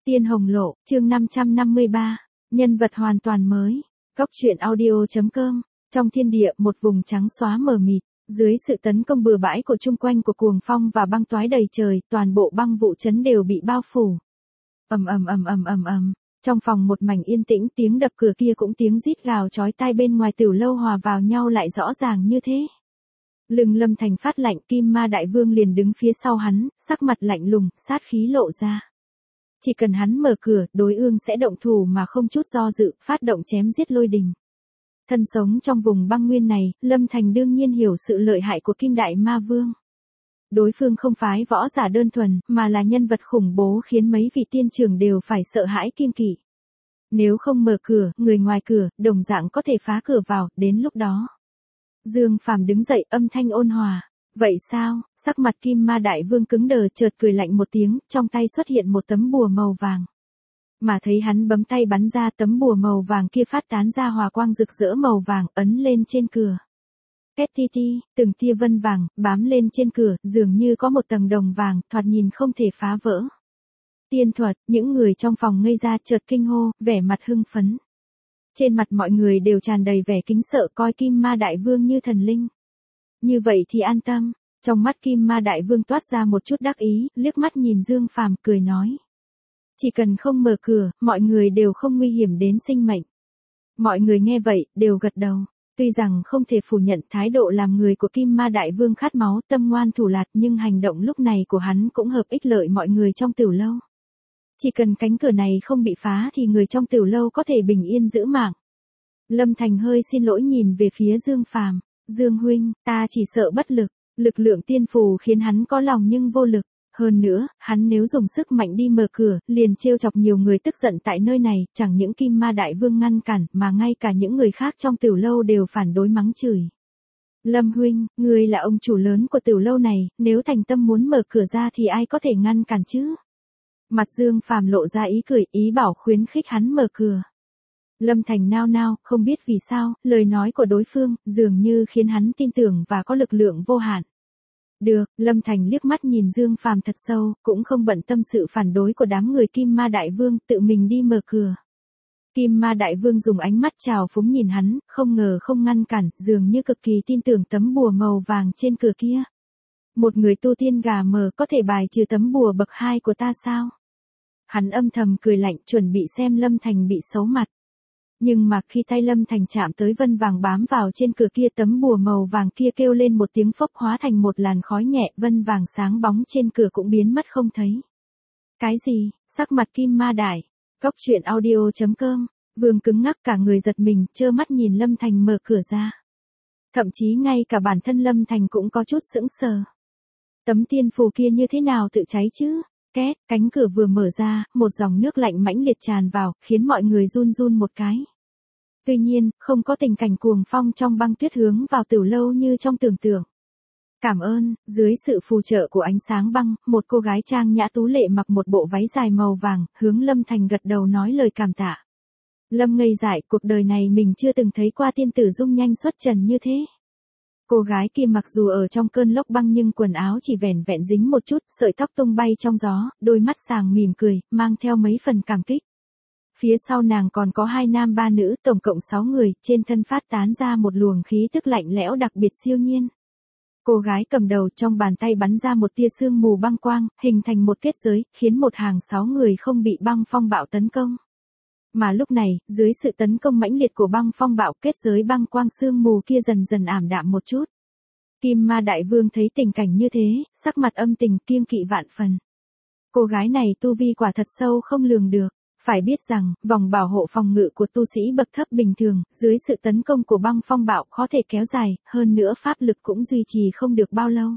Tiên Hồng Lộ, chương 553, nhân vật hoàn toàn mới. Góc truyện audio.com, trong thiên địa một vùng trắng xóa mờ mịt, dưới sự tấn công bừa bãi của chung quanh của cuồng phong và băng toái đầy trời, toàn bộ băng vụ trấn đều bị bao phủ. Ầm ầm ầm ầm ầm ầm, trong phòng một mảnh yên tĩnh, tiếng đập cửa kia cũng tiếng rít gào chói tai bên ngoài Tiểu Lâu hòa vào nhau lại rõ ràng như thế. Lưng Lâm Thành phát lạnh, Kim Ma Đại Vương liền đứng phía sau hắn, sắc mặt lạnh lùng, sát khí lộ ra. Chỉ cần hắn mở cửa, đối ương sẽ động thủ mà không chút do dự, phát động chém giết lôi đình. Thân sống trong vùng băng nguyên này, Lâm Thành đương nhiên hiểu sự lợi hại của Kim Đại Ma Vương. Đối phương không phái võ giả đơn thuần, mà là nhân vật khủng bố khiến mấy vị tiên trưởng đều phải sợ hãi kiêng kỵ. Nếu không mở cửa, người ngoài cửa, đồng dạng có thể phá cửa vào, đến lúc đó. Dương Phàm đứng dậy, âm thanh ôn hòa. Vậy sao? Sắc mặt Kim Ma Đại Vương cứng đờ, chợt cười lạnh một tiếng, trong tay xuất hiện một tấm bùa màu vàng. Mà thấy hắn bấm tay bắn ra, tấm bùa màu vàng kia phát tán ra hòa quang rực rỡ màu vàng, ấn lên trên cửa. Két ti ti, từng tia vân vàng bám lên trên cửa, dường như có một tầng đồng vàng, thoạt nhìn không thể phá vỡ. Tiên thuật, những người trong phòng ngây ra chợt kinh hô, vẻ mặt hưng phấn. Trên mặt mọi người đều tràn đầy vẻ kính sợ, coi Kim Ma Đại Vương như thần linh. Như vậy thì an tâm. Trong mắt Kim Ma Đại Vương toát ra một chút đắc ý, liếc mắt nhìn Dương Phàm cười nói. Chỉ cần không mở cửa, mọi người đều không nguy hiểm đến sinh mệnh. Mọi người nghe vậy, đều gật đầu. Tuy rằng không thể phủ nhận thái độ làm người của Kim Ma Đại Vương khát máu, tâm ngoan thủ lạt, nhưng hành động lúc này của hắn cũng hợp ích lợi mọi người trong Tiểu Lâu. Chỉ cần cánh cửa này không bị phá thì người trong Tiểu Lâu có thể bình yên giữ mạng. Lâm Thành hơi xin lỗi nhìn về phía Dương Phàm. Dương huynh, ta chỉ sợ bất lực, lực lượng tiên phù khiến hắn có lòng nhưng vô lực. Hơn nữa, hắn nếu dùng sức mạnh đi mở cửa, liền trêu chọc nhiều người tức giận tại nơi này, chẳng những Kim Ma Đại Vương ngăn cản, mà ngay cả những người khác trong Tiểu Lâu đều phản đối mắng chửi. Lâm huynh, ngươi là ông chủ lớn của Tiểu Lâu này, nếu thành tâm muốn mở cửa ra thì ai có thể ngăn cản chứ? Mặt Dương Phàm lộ ra ý cười, ý bảo khuyến khích hắn mở cửa. Lâm Thành nao nao, không biết vì sao, lời nói của đối phương, dường như khiến hắn tin tưởng và có lực lượng vô hạn. Được, Lâm Thành liếc mắt nhìn Dương Phàm thật sâu, cũng không bận tâm sự phản đối của đám người Kim Ma Đại Vương, tự mình đi mở cửa. Kim Ma Đại Vương dùng ánh mắt trào phúng nhìn hắn, không ngờ không ngăn cản, dường như cực kỳ tin tưởng tấm bùa màu vàng trên cửa kia. Một người tu tiên gà mờ có thể bài trừ tấm bùa bậc 2 của ta sao? Hắn âm thầm cười lạnh, chuẩn bị xem Lâm Thành bị xấu mặt. Nhưng mà khi tay Lâm Thành chạm tới vân vàng bám vào trên cửa kia, tấm bùa màu vàng kia kêu lên một tiếng phốc hóa thành một làn khói nhẹ, vân vàng sáng bóng trên cửa cũng biến mất không thấy. Cái gì? Sắc mặt Kim Ma Đại. Góc truyện audio.com, Vương cứng ngắc cả người giật mình, trơ mắt nhìn Lâm Thành mở cửa ra. Thậm chí ngay cả bản thân Lâm Thành cũng có chút sững sờ. Tấm tiên phù kia như thế nào tự cháy chứ? Két, cánh cửa vừa mở ra, một dòng nước lạnh mãnh liệt tràn vào, khiến mọi người run run một cái. Tuy nhiên, không có tình cảnh cuồng phong trong băng tuyết hướng vào Tiểu Lâu như trong tưởng tượng. Cảm ơn, dưới sự phù trợ của ánh sáng băng, một cô gái trang nhã tú lệ mặc một bộ váy dài màu vàng, hướng Lâm Thành gật đầu nói lời cảm tạ. Lâm ngây dại, cuộc đời này mình chưa từng thấy qua tiên tử dung nhanh xuất trần như thế. Cô gái kia mặc dù ở trong cơn lốc băng nhưng quần áo chỉ vẻn vẹn dính một chút, sợi tóc tung bay trong gió, đôi mắt sàng mỉm cười, mang theo mấy phần cảm kích. Phía sau nàng còn có 2 nam 3 nữ, tổng cộng 6 người, trên thân phát tán ra một luồng khí tức lạnh lẽo đặc biệt siêu nhiên. Cô gái cầm đầu, trong bàn tay bắn ra một tia sương mù băng quang, hình thành một kết giới, khiến một hàng 6 người không bị băng phong bạo tấn công. Mà lúc này, dưới sự tấn công mãnh liệt của băng phong bạo, kết giới băng quang sương mù kia dần dần ảm đạm một chút. Kim Ma Đại Vương thấy tình cảnh như thế, sắc mặt âm tình kiêng kỵ vạn phần. Cô gái này tu vi quả thật sâu không lường được. Phải biết rằng, vòng bảo hộ phòng ngự của tu sĩ bậc thấp bình thường, dưới sự tấn công của băng phong bạo có thể kéo dài, hơn nữa pháp lực cũng duy trì không được bao lâu.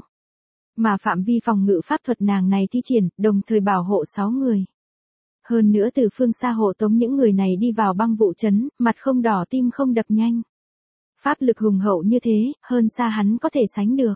Mà phạm vi phòng ngự pháp thuật nàng này thi triển, đồng thời bảo hộ 6 người. Hơn nữa từ phương xa hộ tống những người này đi vào băng vụ trấn, mặt không đỏ tim không đập nhanh. Pháp lực hùng hậu như thế, hơn xa hắn có thể sánh được.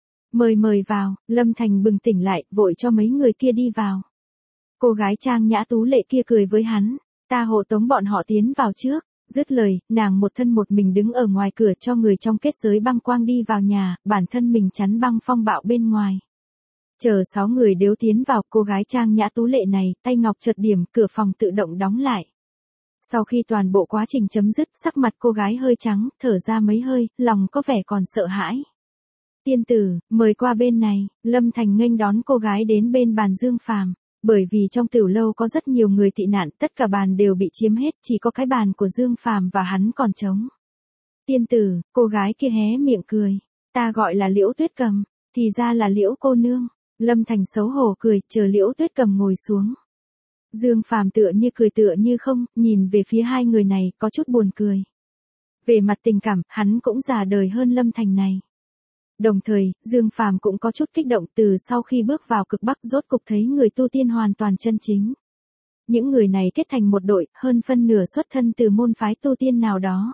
Mời vào, Lâm Thành bừng tỉnh lại, vội cho mấy người kia đi vào. Cô gái trang nhã tú lệ kia cười với hắn, ta hộ tống bọn họ tiến vào trước. Dứt lời, nàng một thân một mình đứng ở ngoài cửa cho người trong kết giới băng quang đi vào nhà, bản thân mình chắn băng phong bạo bên ngoài. Chờ 6 người đều tiến vào, cô gái trang nhã tú lệ này, tay ngọc chợt điểm, cửa phòng tự động đóng lại. Sau khi toàn bộ quá trình chấm dứt, sắc mặt cô gái hơi trắng, thở ra mấy hơi, lòng có vẻ còn sợ hãi. Tiên tử, mời qua bên này, Lâm Thành nghênh đón cô gái đến bên bàn Dương Phàm. Bởi vì trong tiểu lâu có rất nhiều người tị nạn, tất cả bàn đều bị chiếm hết, chỉ có cái bàn của Dương Phàm và hắn còn trống. Tiên tử, cô gái kia hé miệng cười. Ta gọi là Liễu Tuyết Cầm, thì ra là Liễu cô nương. Lâm Thành xấu hổ cười, chờ Liễu Tuyết Cầm ngồi xuống. Dương Phàm tựa như cười tựa như không, nhìn về phía hai người này, có chút buồn cười. Về mặt tình cảm, hắn cũng già đời hơn Lâm Thành này. Đồng thời, Dương Phàm cũng có chút kích động từ sau khi bước vào cực Bắc rốt cục thấy người tu tiên hoàn toàn chân chính. Những người này kết thành một đội, hơn phân nửa xuất thân từ môn phái tu tiên nào đó.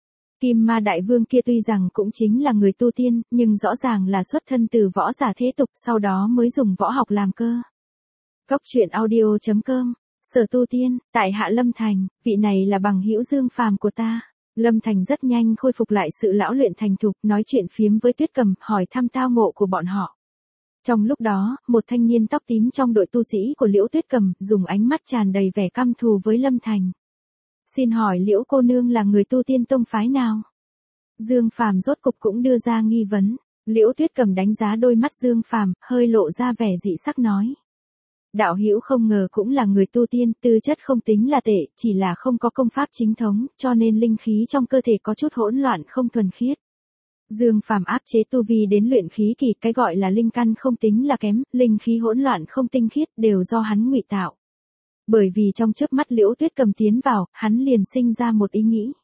Kim Ma Đại Vương kia tuy rằng cũng chính là người tu tiên, nhưng rõ ràng là xuất thân từ võ giả thế tục, sau đó mới dùng võ học làm cơ. Cốc truyện audio.com, Sở Tu Tiên, tại Hạ Lâm Thành, vị này là bằng hữu Dương Phàm của ta. Lâm Thành rất nhanh khôi phục lại sự lão luyện thành thục, nói chuyện phiếm với Tuyết Cầm, hỏi thăm tao ngộ của bọn họ. Trong lúc đó, một thanh niên tóc tím trong đội tu sĩ của Liễu Tuyết Cầm, dùng ánh mắt tràn đầy vẻ căm thù với Lâm Thành. Xin hỏi Liễu cô nương là người tu tiên tông phái nào? Dương Phàm rốt cục cũng đưa ra nghi vấn. Liễu Tuyết Cầm đánh giá đôi mắt Dương Phàm, hơi lộ ra vẻ dị sắc nói. Đạo hữu không ngờ cũng là người tu tiên, tư chất không tính là tệ, chỉ là không có công pháp chính thống, cho nên linh khí trong cơ thể có chút hỗn loạn không thuần khiết. Dương Phàm áp chế tu vi đến luyện khí kỳ, cái gọi là linh căn không tính là kém, linh khí hỗn loạn không tinh khiết đều do hắn ngụy tạo. Bởi vì trong chớp mắt Liễu Tuyết Cầm tiến vào, hắn liền sinh ra một ý nghĩ.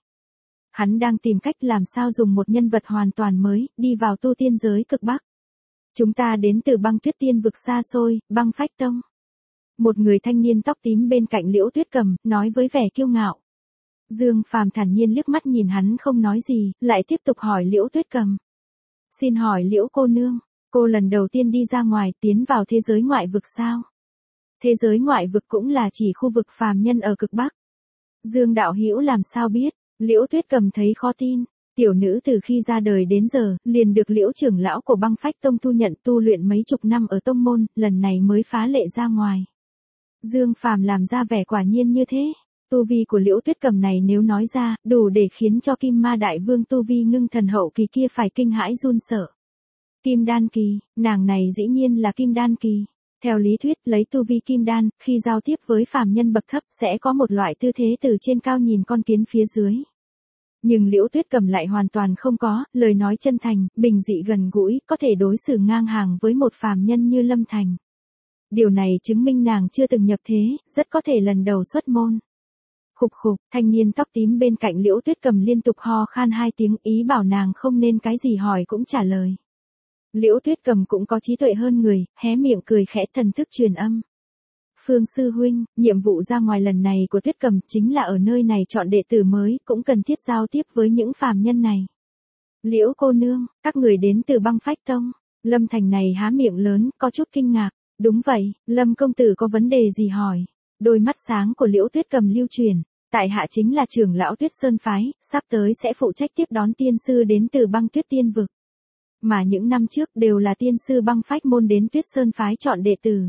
Hắn đang tìm cách làm sao dùng một nhân vật hoàn toàn mới, đi vào tu tiên giới cực Bắc. Chúng ta đến từ băng tuyết tiên vực xa xôi, băng phách tông. Một người thanh niên tóc tím bên cạnh Liễu Tuyết Cầm, nói với vẻ kiêu ngạo. Dương Phàm thản nhiên liếc mắt nhìn hắn không nói gì, lại tiếp tục hỏi Liễu Tuyết Cầm. Xin hỏi Liễu cô nương, cô lần đầu tiên đi ra ngoài tiến vào thế giới ngoại vực sao? Thế giới ngoại vực cũng là chỉ khu vực phàm nhân ở cực Bắc. Dương đạo hữu làm sao biết? Liễu Tuyết Cầm thấy khó tin. Tiểu nữ từ khi ra đời đến giờ, liền được Liễu trưởng lão của băng phách tông thu nhận tu luyện mấy chục năm ở tông môn, lần này mới phá lệ ra ngoài. Dương Phàm làm ra vẻ quả nhiên như thế. Tu vi của Liễu Tuyết Cầm này nếu nói ra, đủ để khiến cho Kim Ma Đại Vương tu vi ngưng thần hậu kỳ kia phải kinh hãi run sợ. Kim Đan kỳ, nàng này dĩ nhiên là Kim Đan kỳ. Theo lý thuyết, lấy tu vi Kim Đan, khi giao tiếp với phàm nhân bậc thấp sẽ có một loại tư thế từ trên cao nhìn con kiến phía dưới. Nhưng Liễu Tuyết Cầm lại hoàn toàn không có, lời nói chân thành, bình dị gần gũi, có thể đối xử ngang hàng với một phàm nhân như Lâm Thành. Điều này chứng minh nàng chưa từng nhập thế, rất có thể lần đầu xuất môn. Khục khục, thanh niên tóc tím bên cạnh Liễu Tuyết Cầm liên tục ho khan 2 tiếng, ý bảo nàng không nên cái gì hỏi cũng trả lời. Liễu Tuyết Cầm cũng có trí tuệ hơn người, hé miệng cười khẽ thần thức truyền âm. Phương sư huynh, nhiệm vụ ra ngoài lần này của Tuyết Cầm chính là ở nơi này chọn đệ tử mới, cũng cần thiết giao tiếp với những phàm nhân này. Liễu cô nương, các người đến từ băng phách tông. Lâm Thành này há miệng lớn, có chút kinh ngạc. Đúng vậy, Lâm công tử có vấn đề gì hỏi? Đôi mắt sáng của Liễu Tuyết Cầm lưu truyền. Tại hạ chính là trưởng lão Tuyết Sơn phái, sắp tới sẽ phụ trách tiếp đón tiên sư đến từ băng tuyết tiên vực. Mà những năm trước đều là tiên sư băng phách môn đến Tuyết Sơn phái chọn đệ tử.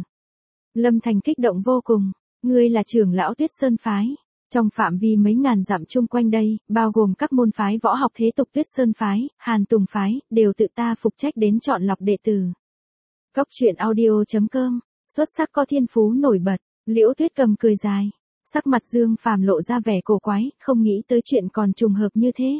Lâm Thành kích động vô cùng. Ngươi là trưởng lão Tuyết Sơn phái. Trong phạm vi mấy ngàn dặm chung quanh đây, bao gồm các môn phái võ học thế tục Tuyết Sơn phái, Hàn Tùng phái, đều tự ta phụ trách đến chọn lọc đệ tử. Cốc truyện audio.com, xuất sắc có thiên phú nổi bật. Liễu Tuyết Cầm cười dài. Sắc mặt Dương Phàm lộ ra vẻ cổ quái, không nghĩ tới chuyện còn trùng hợp như thế.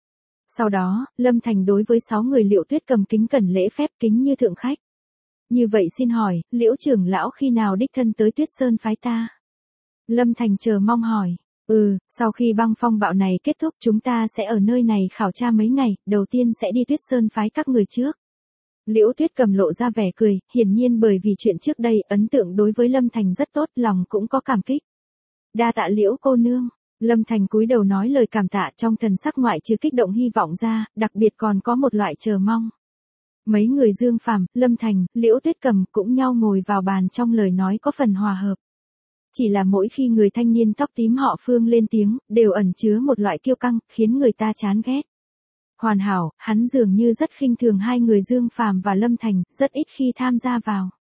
Sau đó, Lâm Thành đối với 6 người Liễu Tuyết Cầm kính cẩn lễ phép kính như thượng khách. Như vậy xin hỏi, Liễu trưởng lão khi nào đích thân tới Tuyết Sơn phái ta? Lâm Thành chờ mong hỏi. Sau khi băng phong bạo này kết thúc chúng ta sẽ ở nơi này khảo tra mấy ngày, đầu tiên sẽ đi Tuyết Sơn phái các người trước. Liễu Tuyết Cầm lộ ra vẻ cười, hiển nhiên bởi vì chuyện trước đây, ấn tượng đối với Lâm Thành rất tốt, lòng cũng có cảm kích. Đa tạ Liễu cô nương. Lâm Thành cúi đầu nói lời cảm tạ, trong thần sắc ngoại trừ kích động hy vọng ra, đặc biệt còn có một loại chờ mong. Mấy người Dương Phàm, Lâm Thành, Liễu Tuyết Cầm cũng nhau ngồi vào bàn, trong lời nói có phần hòa hợp. Chỉ là mỗi khi người thanh niên tóc tím họ Phương lên tiếng, đều ẩn chứa một loại kiêu căng, khiến người ta chán ghét. Hoàn hảo, hắn dường như rất khinh thường hai người Dương Phàm và Lâm Thành, rất ít khi tham gia vào.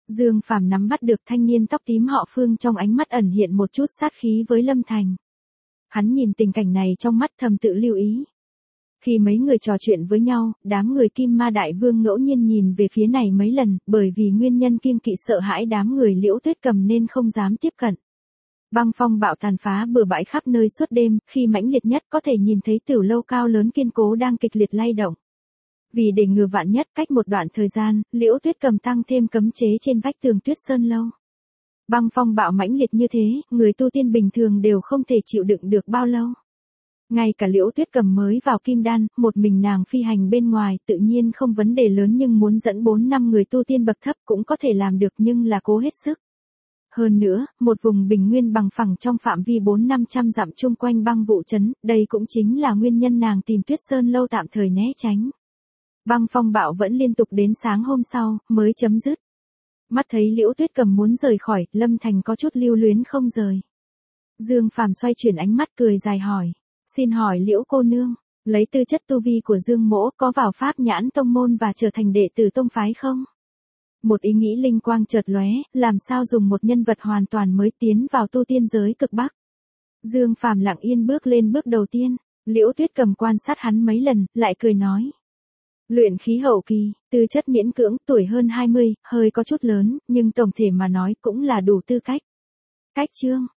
Dương Phàm nắm bắt được thanh niên tóc tím họ Phương, trong ánh mắt ẩn hiện một chút sát khí với Lâm Thành. Hắn nhìn tình cảnh này trong mắt thầm tự lưu ý. Khi mấy người trò chuyện với nhau, đám người Kim Ma Đại Vương ngẫu nhiên nhìn về phía này mấy lần, bởi vì nguyên nhân kiêng kỵ sợ hãi đám người Liễu Tuyết Cầm nên không dám tiếp cận. Băng phong bạo tàn phá bừa bãi khắp nơi suốt đêm, khi mãnh liệt nhất có thể nhìn thấy tiểu lâu cao lớn kiên cố đang kịch liệt lay động. Vì để ngừa vạn nhất, cách một đoạn thời gian, Liễu Tuyết Cầm tăng thêm cấm chế trên vách tường Tuyết Sơn lâu. Băng phong bạo mãnh liệt như thế, người tu tiên bình thường đều không thể chịu đựng được bao lâu. Ngay cả Liễu Tuyết Cầm mới vào kim đan, một mình nàng phi hành bên ngoài tự nhiên không vấn đề lớn, nhưng muốn dẫn 4-5 người tu tiên bậc thấp cũng có thể làm được, nhưng là cố hết sức. Hơn nữa, một vùng bình nguyên bằng phẳng trong phạm vi 400-500 dặm chung quanh băng vụ trấn, đây cũng chính là nguyên nhân nàng tìm Tuyết Sơn lâu tạm thời né tránh. Băng phong bạo vẫn liên tục đến sáng hôm sau, mới chấm dứt. Mắt thấy Liễu Tuyết Cầm muốn rời khỏi, Lâm Thành có chút lưu luyến không rời. Dương Phàm xoay chuyển ánh mắt cười dài hỏi. Xin hỏi Liễu cô nương, lấy tư chất tu vi của Dương mỗ có vào pháp nhãn tông môn và trở thành đệ tử tông phái không? Một ý nghĩ linh quang chợt lóe, làm sao dùng một nhân vật hoàn toàn mới tiến vào tu tiên giới cực bắc. Dương Phàm lặng yên bước lên bước đầu tiên, Liễu Tuyết Cầm quan sát hắn mấy lần, lại cười nói. Luyện khí hậu kỳ, tư chất miễn cưỡng, tuổi hơn 20, hơi có chút lớn, nhưng tổng thể mà nói cũng là đủ tư cách. Cách chương